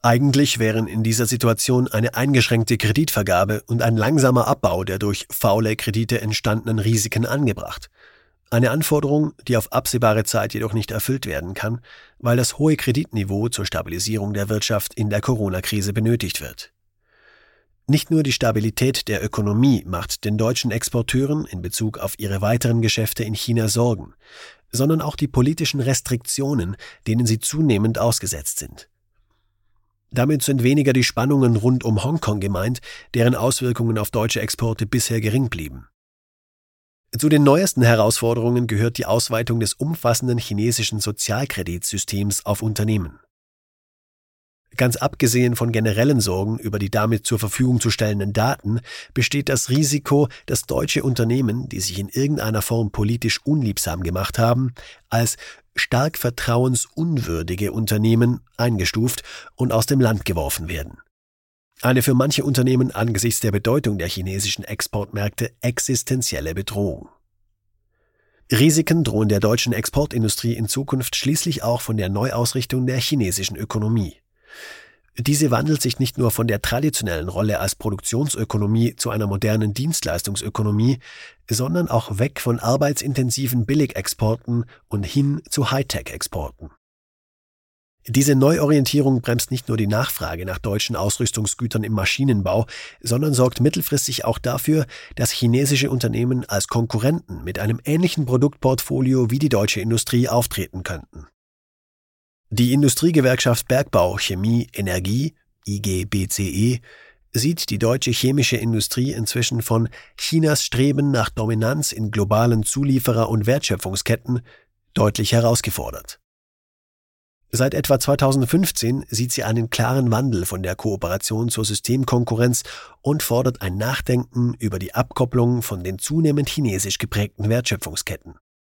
Eigentlich wären in dieser Situation eine eingeschränkte Kreditvergabe und ein langsamer Abbau der durch faule Kredite entstandenen Risiken angebracht. Eine Anforderung, die auf absehbare Zeit jedoch nicht erfüllt werden kann, weil das hohe Kreditniveau zur Stabilisierung der Wirtschaft in der Corona-Krise benötigt wird. Nicht nur die Stabilität der Ökonomie macht den deutschen Exporteuren in Bezug auf ihre weiteren Geschäfte in China Sorgen, sondern auch die politischen Restriktionen, denen sie zunehmend ausgesetzt sind. Damit sind weniger die Spannungen rund um Hongkong gemeint, deren Auswirkungen auf deutsche Exporte bisher gering blieben. Zu den neuesten Herausforderungen gehört die Ausweitung des umfassenden chinesischen Sozialkreditsystems auf Unternehmen. Ganz abgesehen von generellen Sorgen über die damit zur Verfügung zu stellenden Daten, besteht das Risiko, dass deutsche Unternehmen, die sich in irgendeiner Form politisch unliebsam gemacht haben, als stark vertrauensunwürdige Unternehmen eingestuft und aus dem Land geworfen werden. Eine für manche Unternehmen angesichts der Bedeutung der chinesischen Exportmärkte existenzielle Bedrohung. Risiken drohen der deutschen Exportindustrie in Zukunft schließlich auch von der Neuausrichtung der chinesischen Ökonomie. Diese wandelt sich nicht nur von der traditionellen Rolle als Produktionsökonomie zu einer modernen Dienstleistungsökonomie, sondern auch weg von arbeitsintensiven Billigexporten und hin zu Hightech-Exporten. Diese Neuorientierung bremst nicht nur die Nachfrage nach deutschen Ausrüstungsgütern im Maschinenbau, sondern sorgt mittelfristig auch dafür, dass chinesische Unternehmen als Konkurrenten mit einem ähnlichen Produktportfolio wie die deutsche Industrie auftreten könnten. Die Industriegewerkschaft Bergbau, Chemie, Energie, IGBCE, sieht die deutsche chemische Industrie inzwischen von Chinas Streben nach Dominanz in globalen Zulieferer- und Wertschöpfungsketten deutlich herausgefordert. Seit etwa 2015 sieht sie einen klaren Wandel von der Kooperation zur Systemkonkurrenz und fordert ein Nachdenken über die Abkopplung von den zunehmend chinesisch geprägten Wertschöpfungsketten.